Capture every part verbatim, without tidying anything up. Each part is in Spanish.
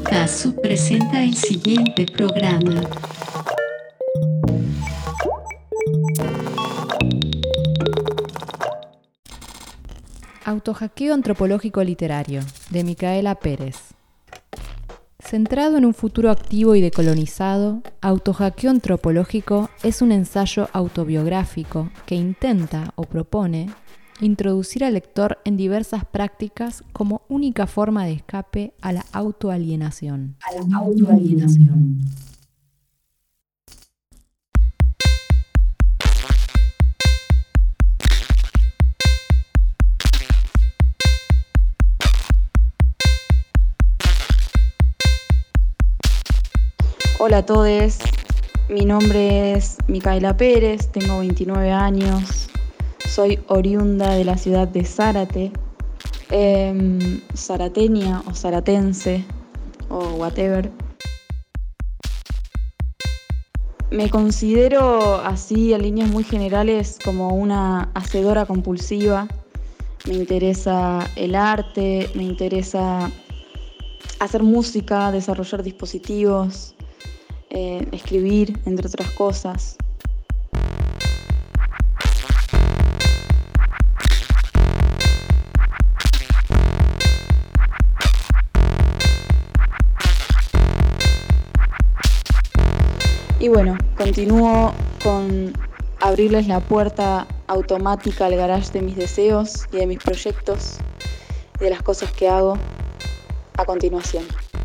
Faso presenta el siguiente programa. Autohackeo antropológico literario, de Micaela Pérez. Centrado en un futuro activo y decolonizado, Autohackeo antropológico es un ensayo autobiográfico que intenta o propone introducir al lector en diversas prácticas como única forma de escape a la autoalienación. A la autoalienación. Hola a todos, mi nombre es Micaela Pérez, tengo veintinueve años, soy oriunda de la ciudad de Zárate, eh, zarateña o zaratense o whatever. Me considero así en líneas muy generales como una hacedora compulsiva. Me interesa el arte, me interesa hacer música, desarrollar dispositivos, Eh, escribir, entre otras cosas. Y bueno, continúo con abrirles la puerta automática al garage de mis deseos y de mis proyectos y de las cosas que hago a continuación.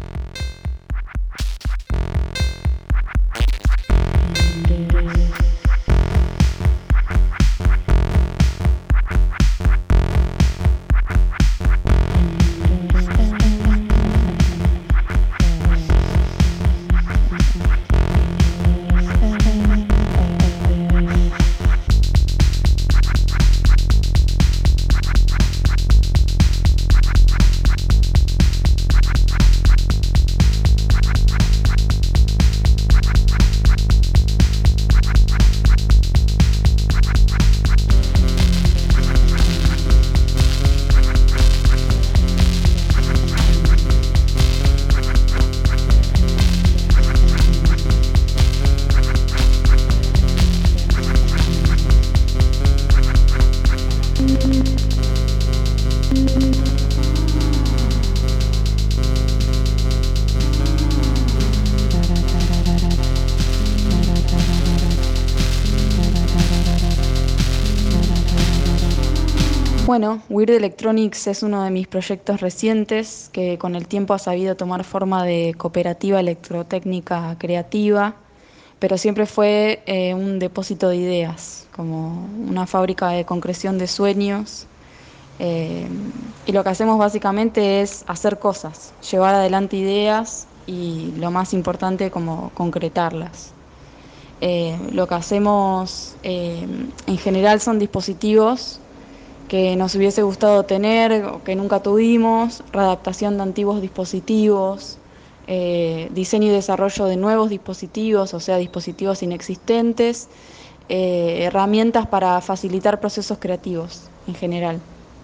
Bueno, Weird Electronics es uno de mis proyectos recientes que con el tiempo ha sabido tomar forma de cooperativa electrotécnica creativa, pero siempre fue eh, un depósito de ideas, como una fábrica de concreción de sueños. Eh, y lo que hacemos básicamente es hacer cosas, llevar adelante ideas y lo más importante como concretarlas. Eh, lo que hacemos eh, en general son dispositivos que nos hubiese gustado tener o que nunca tuvimos, readaptación de antiguos dispositivos, eh, diseño y desarrollo de nuevos dispositivos, o sea, dispositivos inexistentes, eh, herramientas para facilitar procesos creativos en general.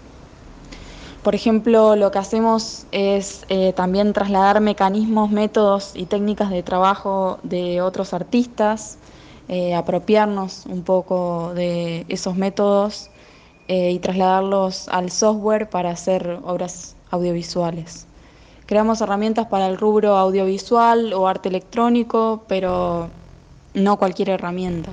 Por ejemplo, lo que hacemos es eh, también trasladar mecanismos, métodos y técnicas de trabajo de otros artistas, eh, apropiarnos un poco de esos métodos Eh, y trasladarlos al software para hacer obras audiovisuales. Creamos herramientas para el rubro audiovisual o arte electrónico, pero no cualquier herramienta.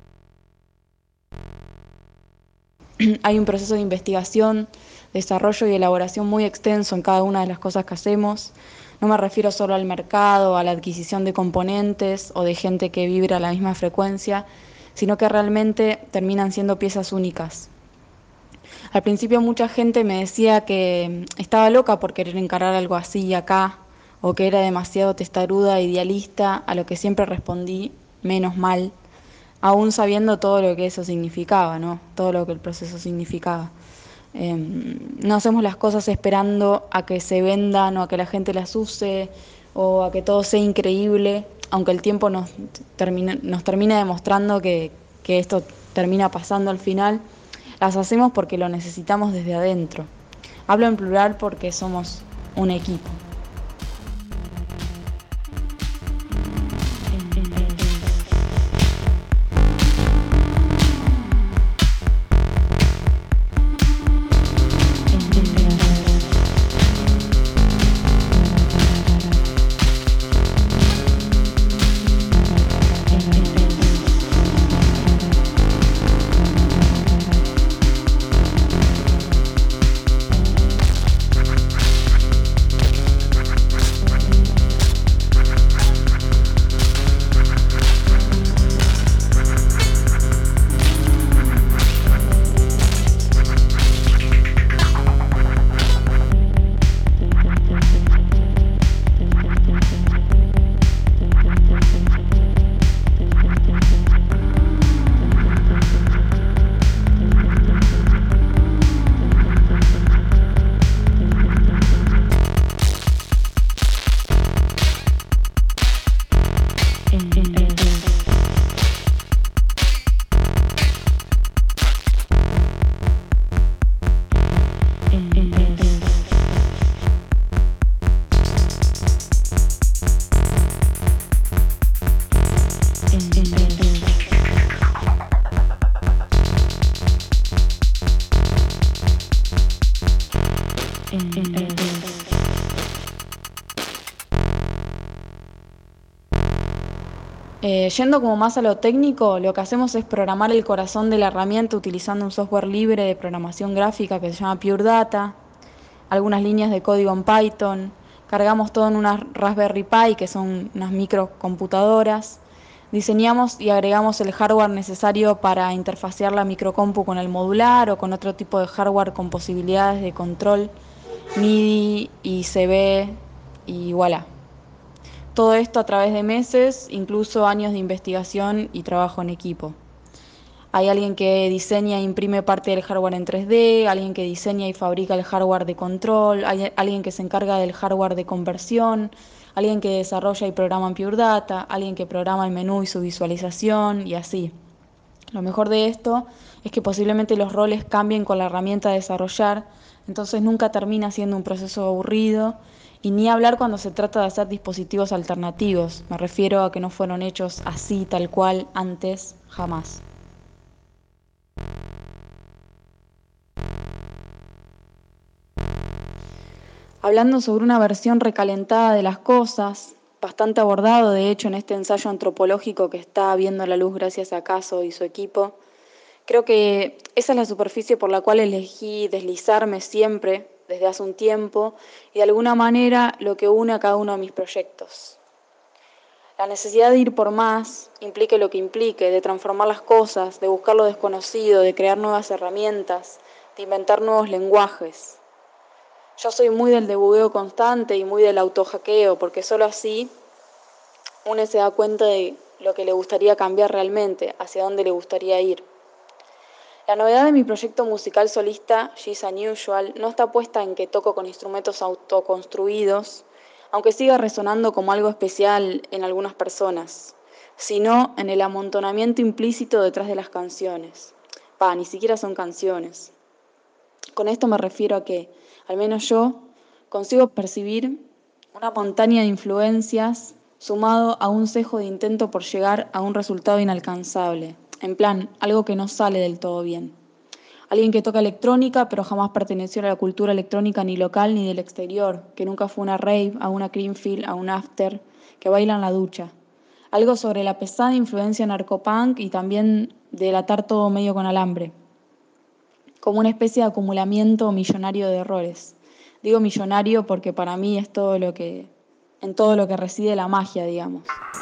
Hay un proceso de investigación, desarrollo y elaboración muy extenso en cada una de las cosas que hacemos. No me refiero solo al mercado, a la adquisición de componentes o de gente que vibra a la misma frecuencia, sino que realmente terminan siendo piezas únicas. Al principio mucha gente me decía que estaba loca por querer encarar algo así acá, o que era demasiado testaruda e idealista, a lo que siempre respondí, menos mal, aún sabiendo todo lo que eso significaba, ¿no? Todo lo que el proceso significaba. Eh, no hacemos las cosas esperando a que se vendan o a que la gente las use o a que todo sea increíble, aunque el tiempo nos termina, nos termina demostrando que, que esto termina pasando al final. Las hacemos porque lo necesitamos desde adentro. Hablo en plural porque somos un equipo. Eh, yendo como más a lo técnico, lo que hacemos es programar el corazón de la herramienta utilizando un software libre de programación gráfica que se llama Pure Data, algunas líneas de código en Python, cargamos todo en unas Raspberry Pi, que son unas microcomputadoras, diseñamos y agregamos el hardware necesario para interfacear la microcompu con el modular o con otro tipo de hardware con posibilidades de control, M I D I y C B, y voilà. Todo esto a través de meses, incluso años de investigación y trabajo en equipo. Hay alguien que diseña e imprime parte del hardware en tres D, alguien que diseña y fabrica el hardware de control, hay alguien que se encarga del hardware de conversión, alguien que desarrolla y programa en Pure Data, alguien que programa el menú y su visualización y así. Lo mejor de esto es que posiblemente los roles cambien con la herramienta a desarrollar, entonces nunca termina siendo un proceso aburrido, y ni hablar cuando se trata de hacer dispositivos alternativos. Me refiero a que no fueron hechos así, tal cual, antes, jamás. Hablando sobre una versión recalentada de las cosas, bastante abordado de hecho en este ensayo antropológico que está viendo la luz gracias a Caso y su equipo, creo que esa es la superficie por la cual elegí deslizarme siempre, desde hace un tiempo, y de alguna manera lo que une a cada uno de mis proyectos. La necesidad de ir por más, implique lo que implique, de transformar las cosas, de buscar lo desconocido, de crear nuevas herramientas, de inventar nuevos lenguajes. Yo soy muy del debugueo constante y muy del autohackeo, porque solo así uno se da cuenta de lo que le gustaría cambiar realmente, hacia dónde le gustaría ir. La novedad de mi proyecto musical solista, She's Unusual, no está puesta en que toco con instrumentos autoconstruidos, aunque siga resonando como algo especial en algunas personas, sino en el amontonamiento implícito detrás de las canciones. Pa, ni siquiera son canciones. Con esto me refiero a que, al menos yo, consigo percibir una montaña de influencias sumado a un cejo de intento por llegar a un resultado inalcanzable. En plan, algo que no sale del todo bien. Alguien que toca electrónica, pero jamás perteneció a la cultura electrónica ni local ni del exterior, que nunca fue a una rave, a una creamfield, a un after, que baila en la ducha. Algo sobre la pesada influencia narcopunk y también del atar todo medio con alambre. Como una especie de acumulamiento millonario de errores. Digo millonario porque para mí es todo lo que, en todo lo que reside la magia, digamos.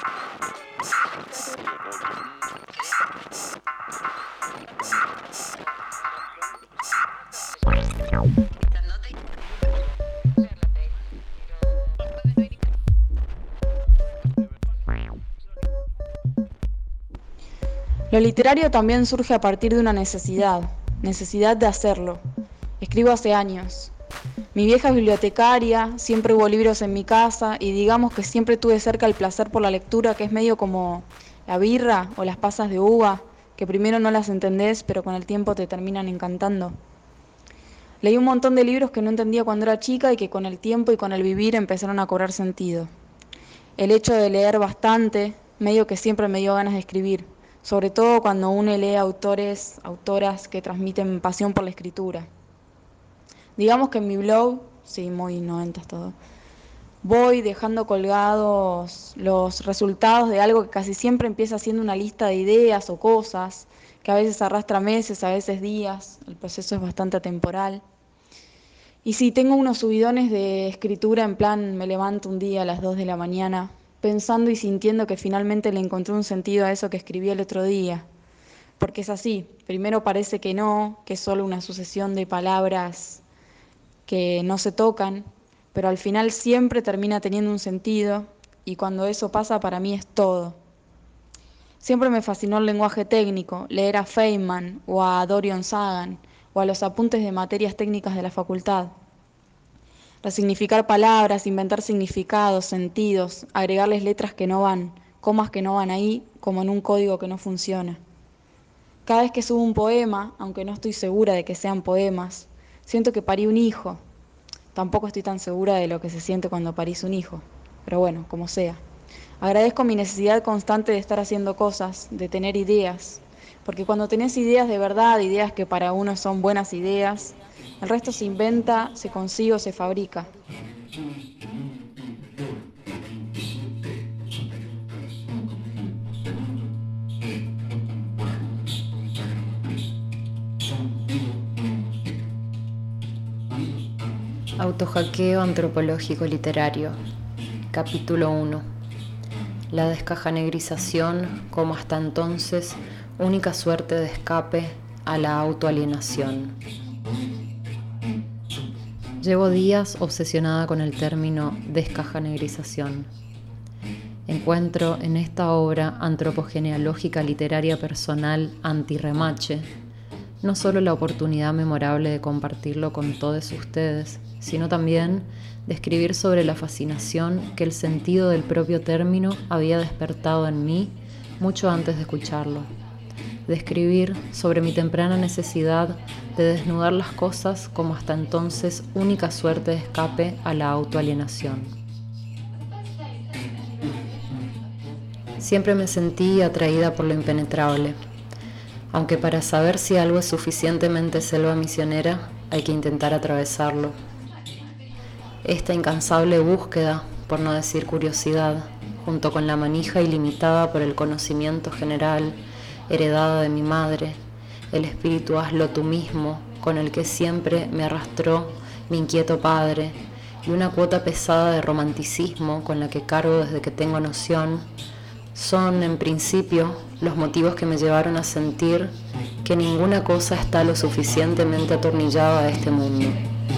Lo literario también surge a partir de una necesidad, necesidad de hacerlo. Escribo hace años. Mi vieja es bibliotecaria, siempre hubo libros en mi casa y digamos que siempre tuve cerca el placer por la lectura, que es medio como la birra o las pasas de uva, que primero no las entendés, pero con el tiempo te terminan encantando. Leí un montón de libros que no entendía cuando era chica y que con el tiempo y con el vivir empezaron a cobrar sentido. El hecho de leer bastante, medio que siempre me dio ganas de escribir, sobre todo cuando uno lee autores, autoras que transmiten pasión por la escritura. Digamos que en mi blog, sí, muy noventas todo, voy dejando colgados los resultados de algo que casi siempre empieza siendo una lista de ideas o cosas, que a veces arrastra meses, a veces días, el proceso es bastante atemporal. Y sí, tengo unos subidones de escritura, en plan, me levanto un día a las dos de la mañana, pensando y sintiendo que finalmente le encontré un sentido a eso que escribí el otro día. Porque es así, primero parece que no, que es solo una sucesión de palabras que no se tocan, pero al final siempre termina teniendo un sentido, y cuando eso pasa para mí es todo. Siempre me fascinó el lenguaje técnico, leer a Feynman o a Dorian Sagan, o a los apuntes de materias técnicas de la facultad. Resignificar palabras, inventar significados, sentidos, agregarles letras que no van, comas que no van ahí, como en un código que no funciona. Cada vez que subo un poema, aunque no estoy segura de que sean poemas, siento que parí un hijo. Tampoco estoy tan segura de lo que se siente cuando parís un hijo, pero bueno, como sea. Agradezco mi necesidad constante de estar haciendo cosas, de tener ideas, porque cuando tenés ideas de verdad, ideas que para uno son buenas ideas, El resto se inventa, se consigue o se fabrica. Autohackeo antropológico literario. Capítulo uno. La descajanegrización como hasta entonces única suerte de escape a la autoalienación. Llevo días obsesionada con el término descajanegrización. Encuentro en esta obra antropogenealógica literaria personal anti-remache no solo la oportunidad memorable de compartirlo con todos ustedes, sino también de escribir sobre la fascinación que el sentido del propio término había despertado en mí mucho antes de escucharlo. De escribir sobre mi temprana necesidad de desnudar las cosas como hasta entonces única suerte de escape a la autoalienación. Siempre me sentí atraída por lo impenetrable, aunque para saber si algo es suficientemente selva misionera hay que intentar atravesarlo. Esta incansable búsqueda, por no decir curiosidad, junto con la manija ilimitada por el conocimiento general, heredada de mi madre, el espíritu hazlo tú mismo, con el que siempre me arrastró mi inquieto padre, y una cuota pesada de romanticismo con la que cargo desde que tengo noción, son, en principio, los motivos que me llevaron a sentir que ninguna cosa está lo suficientemente atornillada a este mundo.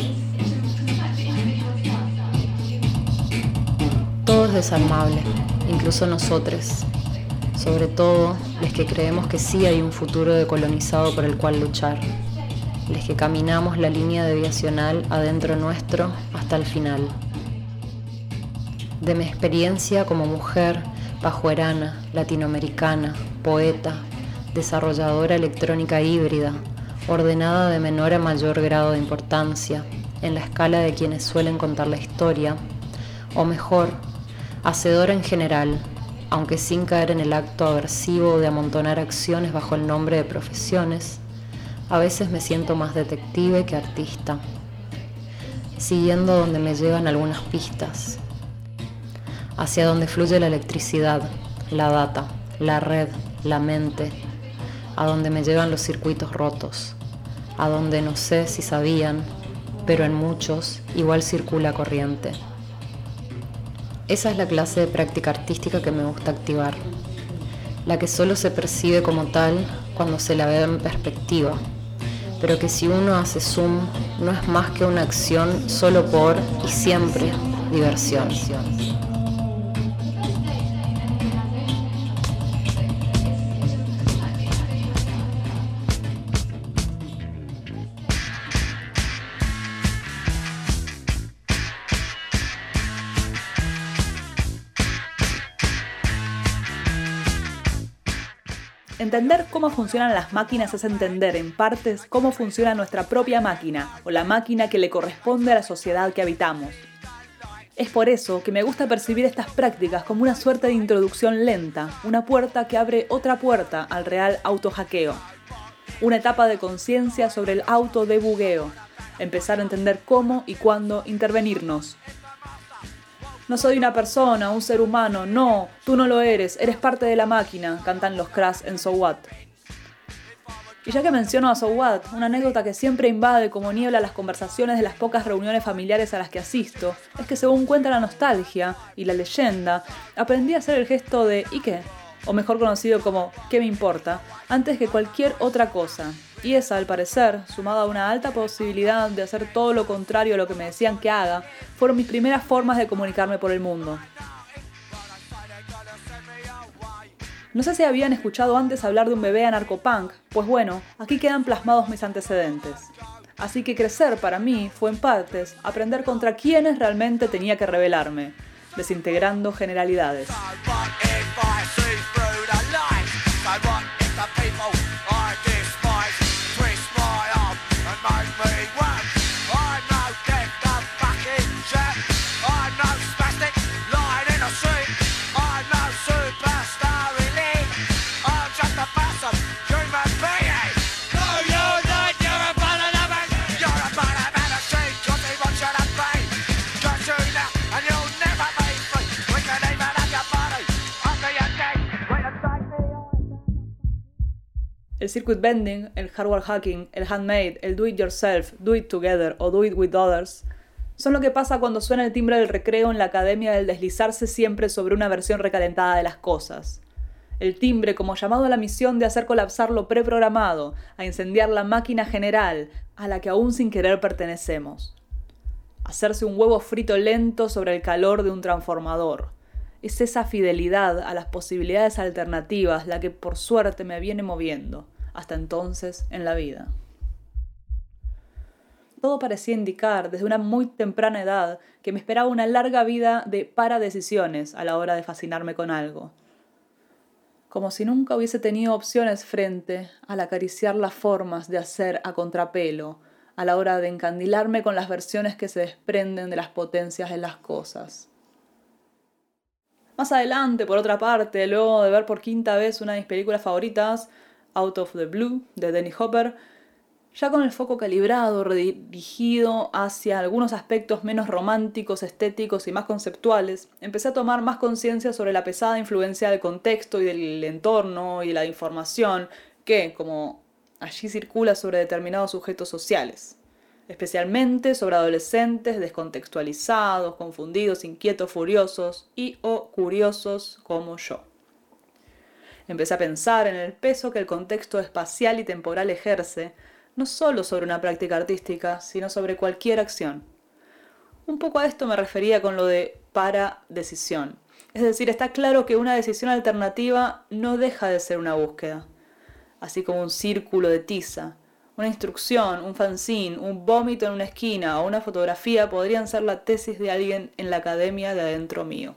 Todo es desarmable, incluso nosotros, sobre todo los que creemos que sí hay un futuro decolonizado por el cual luchar, los que caminamos la línea deviacional adentro nuestro hasta el final. De mi experiencia como mujer pajuerana, latinoamericana, poeta, desarrolladora electrónica híbrida, ordenada de menor a mayor grado de importancia, en la escala de quienes suelen contar la historia, o mejor, hacedora en general, aunque sin caer en el acto aversivo de amontonar acciones bajo el nombre de profesiones, a veces me siento más detective que artista, siguiendo donde me llevan algunas pistas, hacia donde fluye la electricidad, la data, la red, la mente, a donde me llevan los circuitos rotos, a donde no sé si sabían, pero en muchos igual circula corriente. Esa es la clase de práctica artística que me gusta activar, la que solo se percibe como tal cuando se la ve en perspectiva, pero que si uno hace zoom no es más que una acción solo por y siempre diversión. Entender cómo funcionan las máquinas es entender, en partes, cómo funciona nuestra propia máquina, o la máquina que le corresponde a la sociedad que habitamos. Es por eso que me gusta percibir estas prácticas como una suerte de introducción lenta, una puerta que abre otra puerta al real autohackeo. Una etapa de conciencia sobre el autodebugueo, empezar a entender cómo y cuándo intervenirnos. No soy una persona, un ser humano, no, tú no lo eres, eres parte de la máquina, cantan los Crash en So What. Y ya que menciono a So What, una anécdota que siempre invade como niebla las conversaciones de las pocas reuniones familiares a las que asisto, es que según cuenta la nostalgia y la leyenda, aprendí a hacer el gesto de ¿y qué? O mejor conocido como ¿qué me importa? Antes que cualquier otra cosa. Y esa, al parecer, sumada a una alta posibilidad de hacer todo lo contrario a lo que me decían que haga, fueron mis primeras formas de comunicarme por el mundo. No sé si habían escuchado antes hablar de un bebé anarcopunk, pues bueno, aquí quedan plasmados mis antecedentes. Así que crecer para mí fue en partes aprender contra quiénes realmente tenía que rebelarme, desintegrando generalidades. You're a El circuit bending, el hardware hacking, el handmade, el do it yourself, do it together o do it with others son lo que pasa cuando suena el timbre del recreo en la academia del deslizarse siempre sobre una versión recalentada de las cosas. El timbre como llamado a la misión de hacer colapsar lo preprogramado, a incendiar la máquina general a la que aún sin querer pertenecemos. Hacerse un huevo frito lento sobre el calor de un transformador. Es esa fidelidad a las posibilidades alternativas la que por suerte me viene moviendo, hasta entonces, en la vida. Todo parecía indicar, desde una muy temprana edad, que me esperaba una larga vida de paradecisiones a la hora de fascinarme con algo. Como si nunca hubiese tenido opciones frente al acariciar las formas de hacer a contrapelo, a la hora de encandilarme con las versiones que se desprenden de las potencias de las cosas. Más adelante, por otra parte, luego de ver por quinta vez una de mis películas favoritas, Out of the Blue, de Dennis Hopper, ya con el foco calibrado, redirigido hacia algunos aspectos menos románticos, estéticos y más conceptuales, empecé a tomar más conciencia sobre la pesada influencia del contexto y del entorno y de la información que, como allí circula sobre determinados sujetos sociales, especialmente sobre adolescentes descontextualizados, confundidos, inquietos, furiosos y o curiosos como yo. Empecé a pensar en el peso que el contexto espacial y temporal ejerce, no solo sobre una práctica artística, sino sobre cualquier acción. Un poco a esto me refería con lo de paradecisión. Es decir, está claro que una decisión alternativa no deja de ser una búsqueda. Así como un círculo de tiza, una instrucción, un fanzine, un vómito en una esquina o una fotografía podrían ser la tesis de alguien en la academia de adentro mío.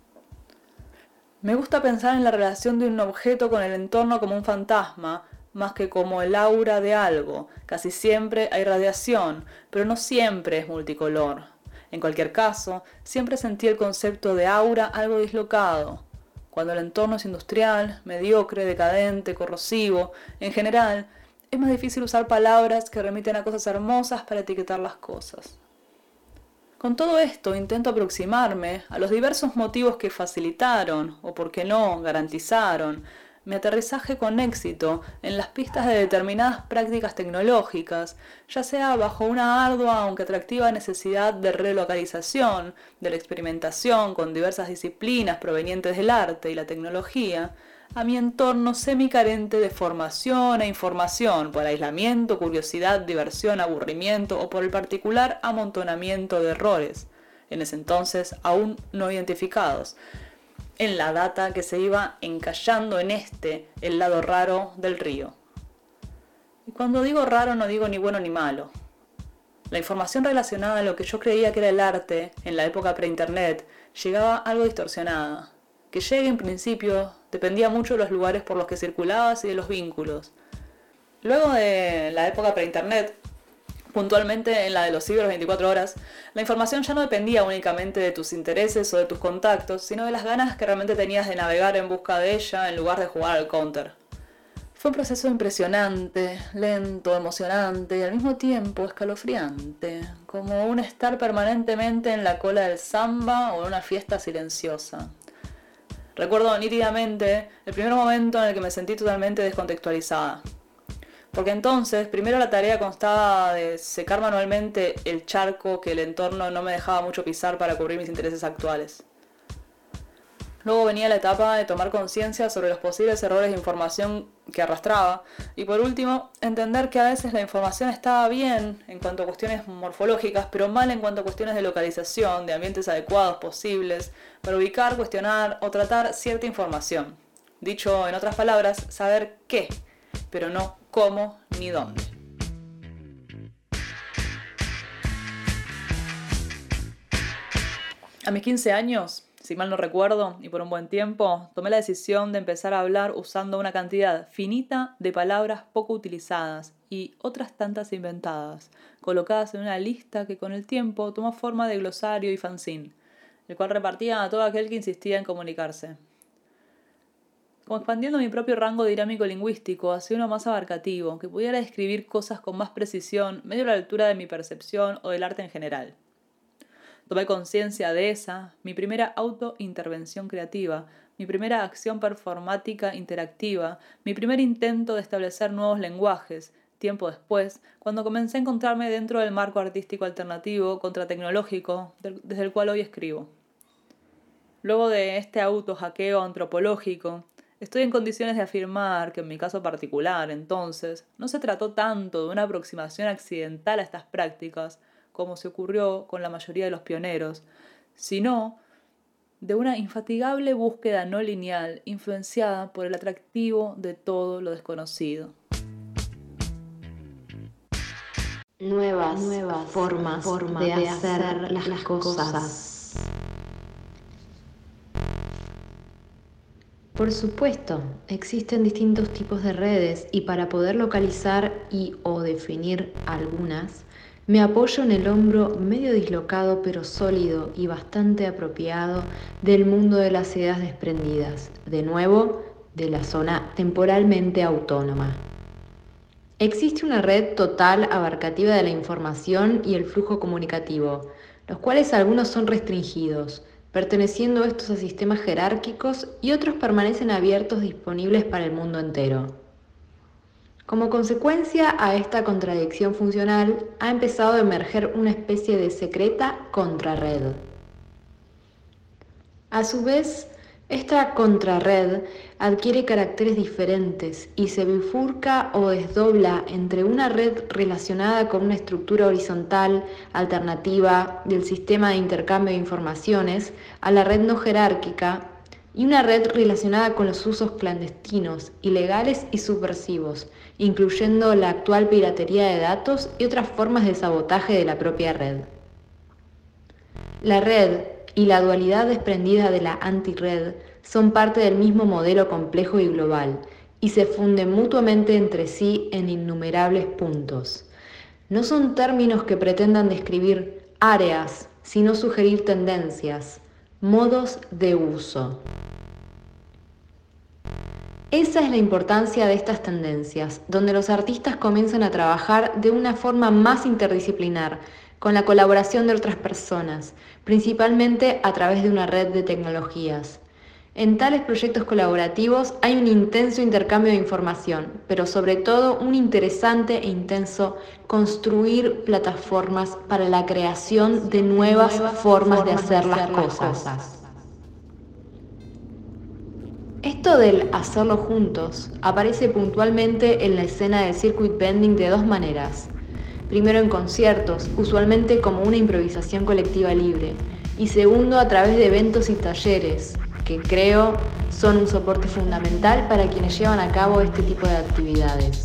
Me gusta pensar en la relación de un objeto con el entorno como un fantasma, más que como el aura de algo. Casi siempre hay radiación, pero no siempre es multicolor. En cualquier caso, siempre sentí el concepto de aura algo dislocado. Cuando el entorno es industrial, mediocre, decadente, corrosivo, en general, es más difícil usar palabras que remiten a cosas hermosas para etiquetar las cosas. Con todo esto intento aproximarme a los diversos motivos que facilitaron, o por qué no, garantizaron, mi aterrizaje con éxito en las pistas de determinadas prácticas tecnológicas, ya sea bajo una ardua aunque atractiva necesidad de relocalización, de la experimentación con diversas disciplinas provenientes del arte y la tecnología, a mi entorno semicarente de formación e información por aislamiento, curiosidad, diversión, aburrimiento o por el particular amontonamiento de errores, en ese entonces aún no identificados, en la data que se iba encallando en este, el lado raro del río. Y cuando digo raro no digo ni bueno ni malo. La información relacionada a lo que yo creía que era el arte en la época pre-internet llegaba algo distorsionada. Que llegue en principio dependía mucho de los lugares por los que circulabas y de los vínculos. Luego de la época pre-internet, puntualmente en la de los ciber veinticuatro horas, la información ya no dependía únicamente de tus intereses o de tus contactos, sino de las ganas que realmente tenías de navegar en busca de ella en lugar de jugar al counter. Fue un proceso impresionante, lento, emocionante y al mismo tiempo escalofriante, como un estar permanentemente en la cola del samba o en una fiesta silenciosa. Recuerdo nítidamente el primer momento en el que me sentí totalmente descontextualizada. Porque entonces, primero la tarea constaba de secar manualmente el charco que el entorno no me dejaba mucho pisar para cubrir mis intereses actuales. Luego venía la etapa de tomar conciencia sobre los posibles errores de información que arrastraba. Y por último, entender que a veces la información estaba bien en cuanto a cuestiones morfológicas, pero mal en cuanto a cuestiones de localización, de ambientes adecuados posibles, para ubicar, cuestionar o tratar cierta información. Dicho en otras palabras, saber qué, pero no cómo ni dónde. A mis quince años, si mal no recuerdo, y por un buen tiempo, tomé la decisión de empezar a hablar usando una cantidad finita de palabras poco utilizadas y otras tantas inventadas, colocadas en una lista que con el tiempo tomó forma de glosario y fanzine, el cual repartía a todo aquel que insistía en comunicarse. Como expandiendo mi propio rango dinámico lingüístico hacia uno más abarcativo, que pudiera describir cosas con más precisión, medio a la altura de mi percepción o del arte en general. Tomé conciencia de esa, mi primera autointervención creativa, mi primera acción performática interactiva, mi primer intento de establecer nuevos lenguajes, tiempo después, cuando comencé a encontrarme dentro del marco artístico alternativo contratecnológico desde el cual hoy escribo. Luego de este auto-hackeo antropológico, estoy en condiciones de afirmar que en mi caso particular, entonces, no se trató tanto de una aproximación accidental a estas prácticas, como se ocurrió con la mayoría de los pioneros, sino de una infatigable búsqueda no lineal influenciada por el atractivo de todo lo desconocido. Nuevas, nuevas formas, formas de, de hacer, hacer las, las cosas. cosas. Por supuesto, existen distintos tipos de redes y para poder localizar y o definir algunas, me apoyo en el hombro medio dislocado pero sólido y bastante apropiado del mundo de las ideas desprendidas, de nuevo, de la zona temporalmente autónoma. Existe una red total abarcativa de la información y el flujo comunicativo, los cuales algunos son restringidos, perteneciendo estos a sistemas jerárquicos y otros permanecen abiertos disponibles para el mundo entero. Como consecuencia a esta contradicción funcional, ha empezado a emerger una especie de secreta contrarred. A su vez, esta contrarred adquiere caracteres diferentes y se bifurca o desdobla entre una red relacionada con una estructura horizontal alternativa del sistema de intercambio de informaciones a la red no jerárquica y una red relacionada con los usos clandestinos, ilegales y subversivos, incluyendo la actual piratería de datos y otras formas de sabotaje de la propia red. La red y la dualidad desprendida de la antirred son parte del mismo modelo complejo y global y se funden mutuamente entre sí en innumerables puntos. No son términos que pretendan describir áreas, sino sugerir tendencias, modos de uso. Esa es la importancia de estas tendencias, donde los artistas comienzan a trabajar de una forma más interdisciplinar, con la colaboración de otras personas, principalmente a través de una red de tecnologías. En tales proyectos colaborativos hay un intenso intercambio de información, pero sobre todo un interesante e intenso construir plataformas para la creación de nuevas, nuevas formas, formas de hacer, de hacer las, las cosas. cosas. Esto del hacerlo juntos aparece puntualmente en la escena del circuit bending de dos maneras. Primero en conciertos, usualmente como una improvisación colectiva libre, y segundo a través de eventos y talleres, que creo son un soporte fundamental para quienes llevan a cabo este tipo de actividades.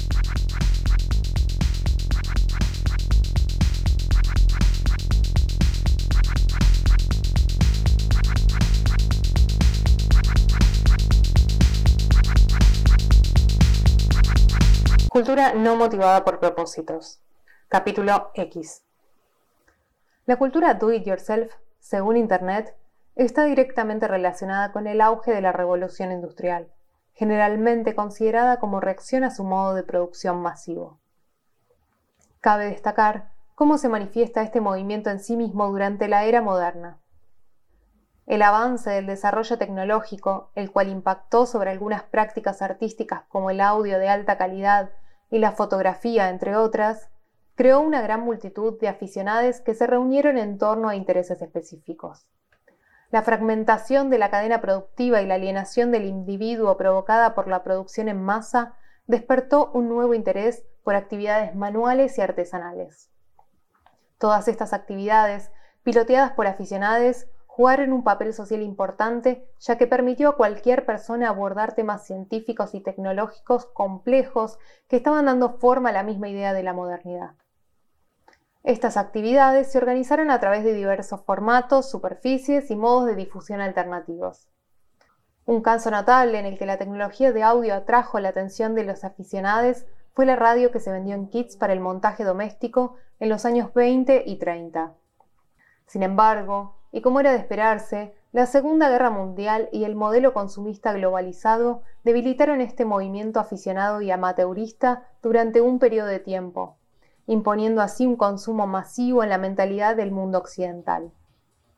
Cultura no motivada por propósitos. Capítulo X. La cultura do it yourself, según Internet, está directamente relacionada con el auge de la revolución industrial, generalmente considerada como reacción a su modo de producción masivo. Cabe destacar cómo se manifiesta este movimiento en sí mismo durante la era moderna. El avance del desarrollo tecnológico, el cual impactó sobre algunas prácticas artísticas como el audio de alta calidad y la fotografía, entre otras, creó una gran multitud de aficionados que se reunieron en torno a intereses específicos. La fragmentación de la cadena productiva y la alienación del individuo provocada por la producción en masa despertó un nuevo interés por actividades manuales y artesanales. Todas estas actividades, piloteadas por aficionados, jugaron un papel social importante, ya que permitió a cualquier persona abordar temas científicos y tecnológicos complejos que estaban dando forma a la misma idea de la modernidad. Estas actividades se organizaron a través de diversos formatos, superficies y modos de difusión alternativos. Un caso notable en el que la tecnología de audio atrajo la atención de los aficionados fue la radio que se vendió en kits para el montaje doméstico en los años veinte y treinta. Sin embargo, y como era de esperarse, la Segunda Guerra Mundial y el modelo consumista globalizado debilitaron este movimiento aficionado y amateurista durante un periodo de tiempo, imponiendo así un consumo masivo en la mentalidad del mundo occidental.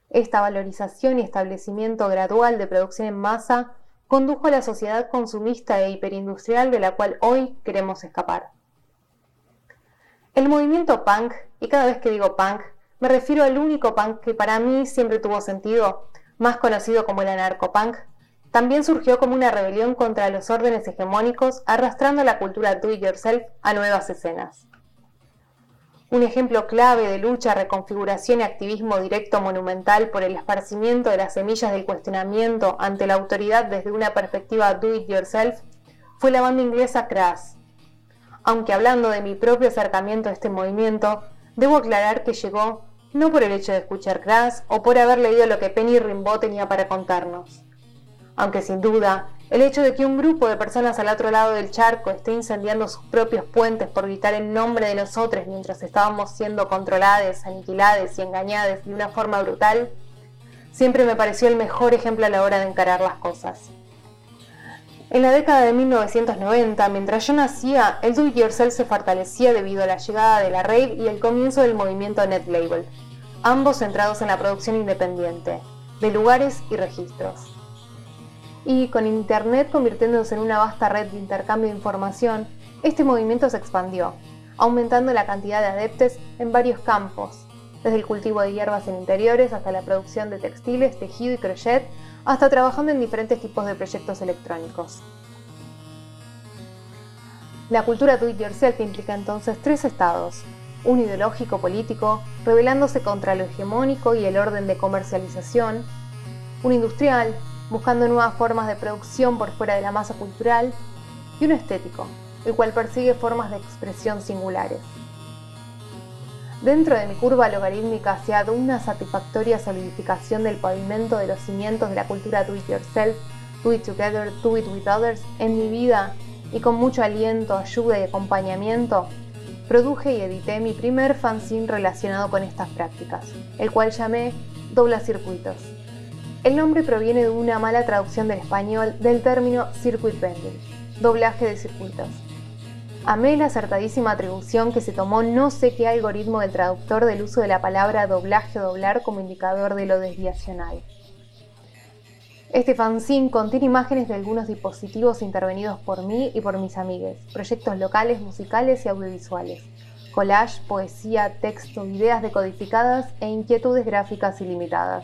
Esta valorización y establecimiento gradual de producción en masa condujo a la sociedad consumista e hiperindustrial de la cual hoy queremos escapar. El movimiento punk, y cada vez que digo punk, me refiero al único punk que para mí siempre tuvo sentido, más conocido como el anarcopunk, también surgió como una rebelión contra los órdenes hegemónicos, arrastrando la cultura do-it-yourself a nuevas escenas. Un ejemplo clave de lucha, reconfiguración y activismo directo monumental por el esparcimiento de las semillas del cuestionamiento ante la autoridad desde una perspectiva do-it-yourself fue la banda inglesa Crass. Aunque hablando de mi propio acercamiento a este movimiento, debo aclarar que llegó no por el hecho de escuchar Crass o por haber leído lo que Penny Rimbaud tenía para contarnos. Aunque sin duda, el hecho de que un grupo de personas al otro lado del charco esté incendiando sus propios puentes por gritar en nombre de nosotros mientras estábamos siendo controladas, aniquiladas y engañadas de una forma brutal, siempre me pareció el mejor ejemplo a la hora de encarar las cosas. En la década de mil novecientos noventa, mientras yo nacía, el do-it-yourself se fortalecía debido a la llegada de la rave y el comienzo del movimiento Netlabel, ambos centrados en la producción independiente, de lugares y registros. Y con Internet convirtiéndose en una vasta red de intercambio de información, este movimiento se expandió, aumentando la cantidad de adeptos en varios campos, desde el cultivo de hierbas en interiores hasta la producción de textiles, tejido y crochet, hasta trabajando en diferentes tipos de proyectos electrónicos. La cultura do-it-yourself implica entonces tres estados, un ideológico político, rebelándose contra lo hegemónico y el orden de comercialización, un industrial, buscando nuevas formas de producción por fuera de la masa cultural, y un estético, el cual persigue formas de expresión singulares. Dentro de mi curva logarítmica hacia una satisfactoria solidificación del pavimento de los cimientos de la cultura do-it-yourself, do-it-together, do-it with others, en mi vida y con mucho aliento, ayuda y acompañamiento, produje y edité mi primer fanzine relacionado con estas prácticas, el cual llamé Dobla Circuitos. El nombre proviene de una mala traducción del español del término circuit bending, doblaje de circuitos. Amé la acertadísima atribución que se tomó no sé qué algoritmo del traductor del uso de la palabra doblaje o doblar como indicador de lo desviacional. Este fanzine contiene imágenes de algunos dispositivos intervenidos por mí y por mis amigues, proyectos locales, musicales y audiovisuales, collage, poesía, texto, ideas decodificadas e inquietudes gráficas ilimitadas.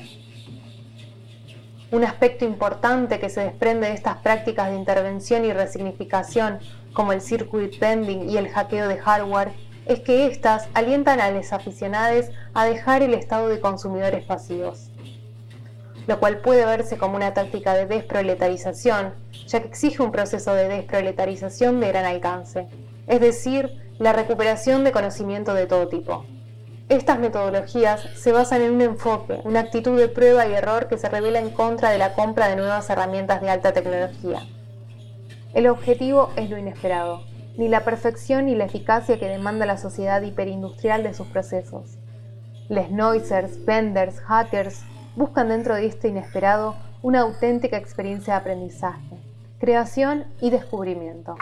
Un aspecto importante que se desprende de estas prácticas de intervención y resignificación, como el circuit bending y el hackeo de hardware, es que éstas alientan a los aficionados a dejar el estado de consumidores pasivos, lo cual puede verse como una táctica de desproletarización, ya que exige un proceso de desproletarización de gran alcance, es decir, la recuperación de conocimiento de todo tipo. Estas metodologías se basan en un enfoque, una actitud de prueba y error que se revela en contra de la compra de nuevas herramientas de alta tecnología. El objetivo es lo inesperado, ni la perfección ni la eficacia que demanda la sociedad hiperindustrial de sus procesos. Les noisers, vendors, hackers buscan dentro de este inesperado una auténtica experiencia de aprendizaje, creación y descubrimiento.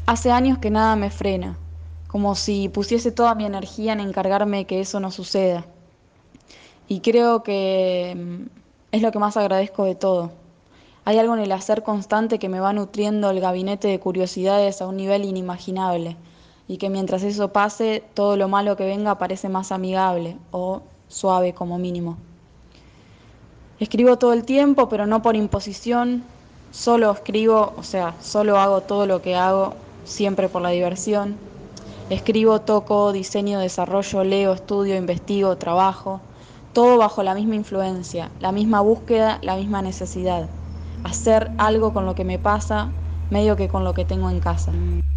Hace años que nada me frena, como si pusiese toda mi energía en encargarme de que eso no suceda. Y creo que mm, es lo que más agradezco de todo. Hay algo en el hacer constante que me va nutriendo el gabinete de curiosidades a un nivel inimaginable, y que mientras eso pase, todo lo malo que venga parece más amigable o suave como mínimo. Escribo todo el tiempo, pero no por imposición, solo escribo, o sea, solo hago todo lo que hago, siempre por la diversión. Escribo, toco, diseño, desarrollo, leo, estudio, investigo, trabajo, todo bajo la misma influencia, la misma búsqueda, la misma necesidad. Hacer algo con lo que me pasa, medio que con lo que tengo en casa.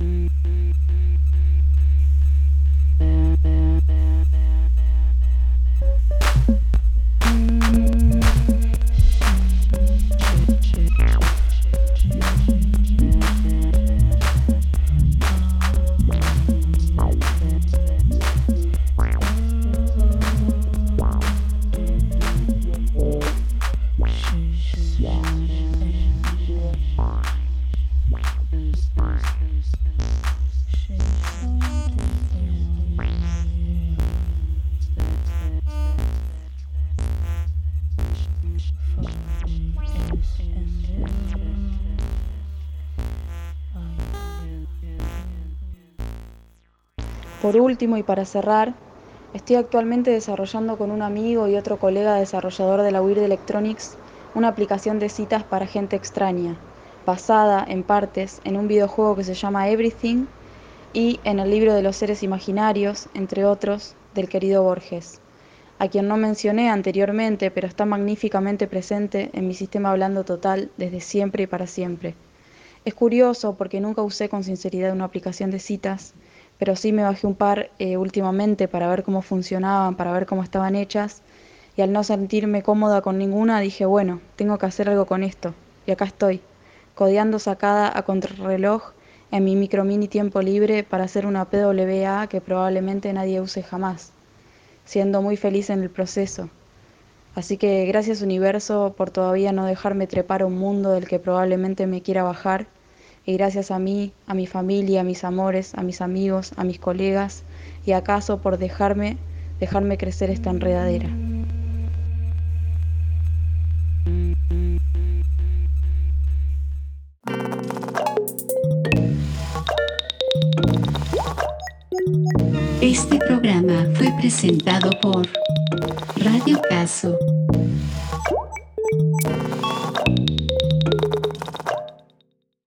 Por último, y para cerrar, estoy actualmente desarrollando con un amigo y otro colega desarrollador de la Weird Electronics una aplicación de citas para gente extraña, basada en partes en un videojuego que se llama Everything y en el libro de los seres imaginarios, entre otros, del querido Borges, a quien no mencioné anteriormente, pero está magníficamente presente en mi sistema hablando total desde siempre y para siempre. Es curioso porque nunca usé con sinceridad una aplicación de citas, pero sí me bajé un par eh, últimamente para ver cómo funcionaban, para ver cómo estaban hechas, y al no sentirme cómoda con ninguna dije, bueno, tengo que hacer algo con esto, y acá estoy, codeando sacada a contrarreloj en mi micro mini tiempo libre para hacer una P W A que probablemente nadie use jamás, siendo muy feliz en el proceso. Así que gracias universo por todavía no dejarme trepar a un mundo del que probablemente me quiera bajar, y gracias a mí, a mi familia, a mis amores, a mis amigos, a mis colegas, y acaso por dejarme, dejarme crecer esta enredadera. Este programa fue presentado por Radio Caso.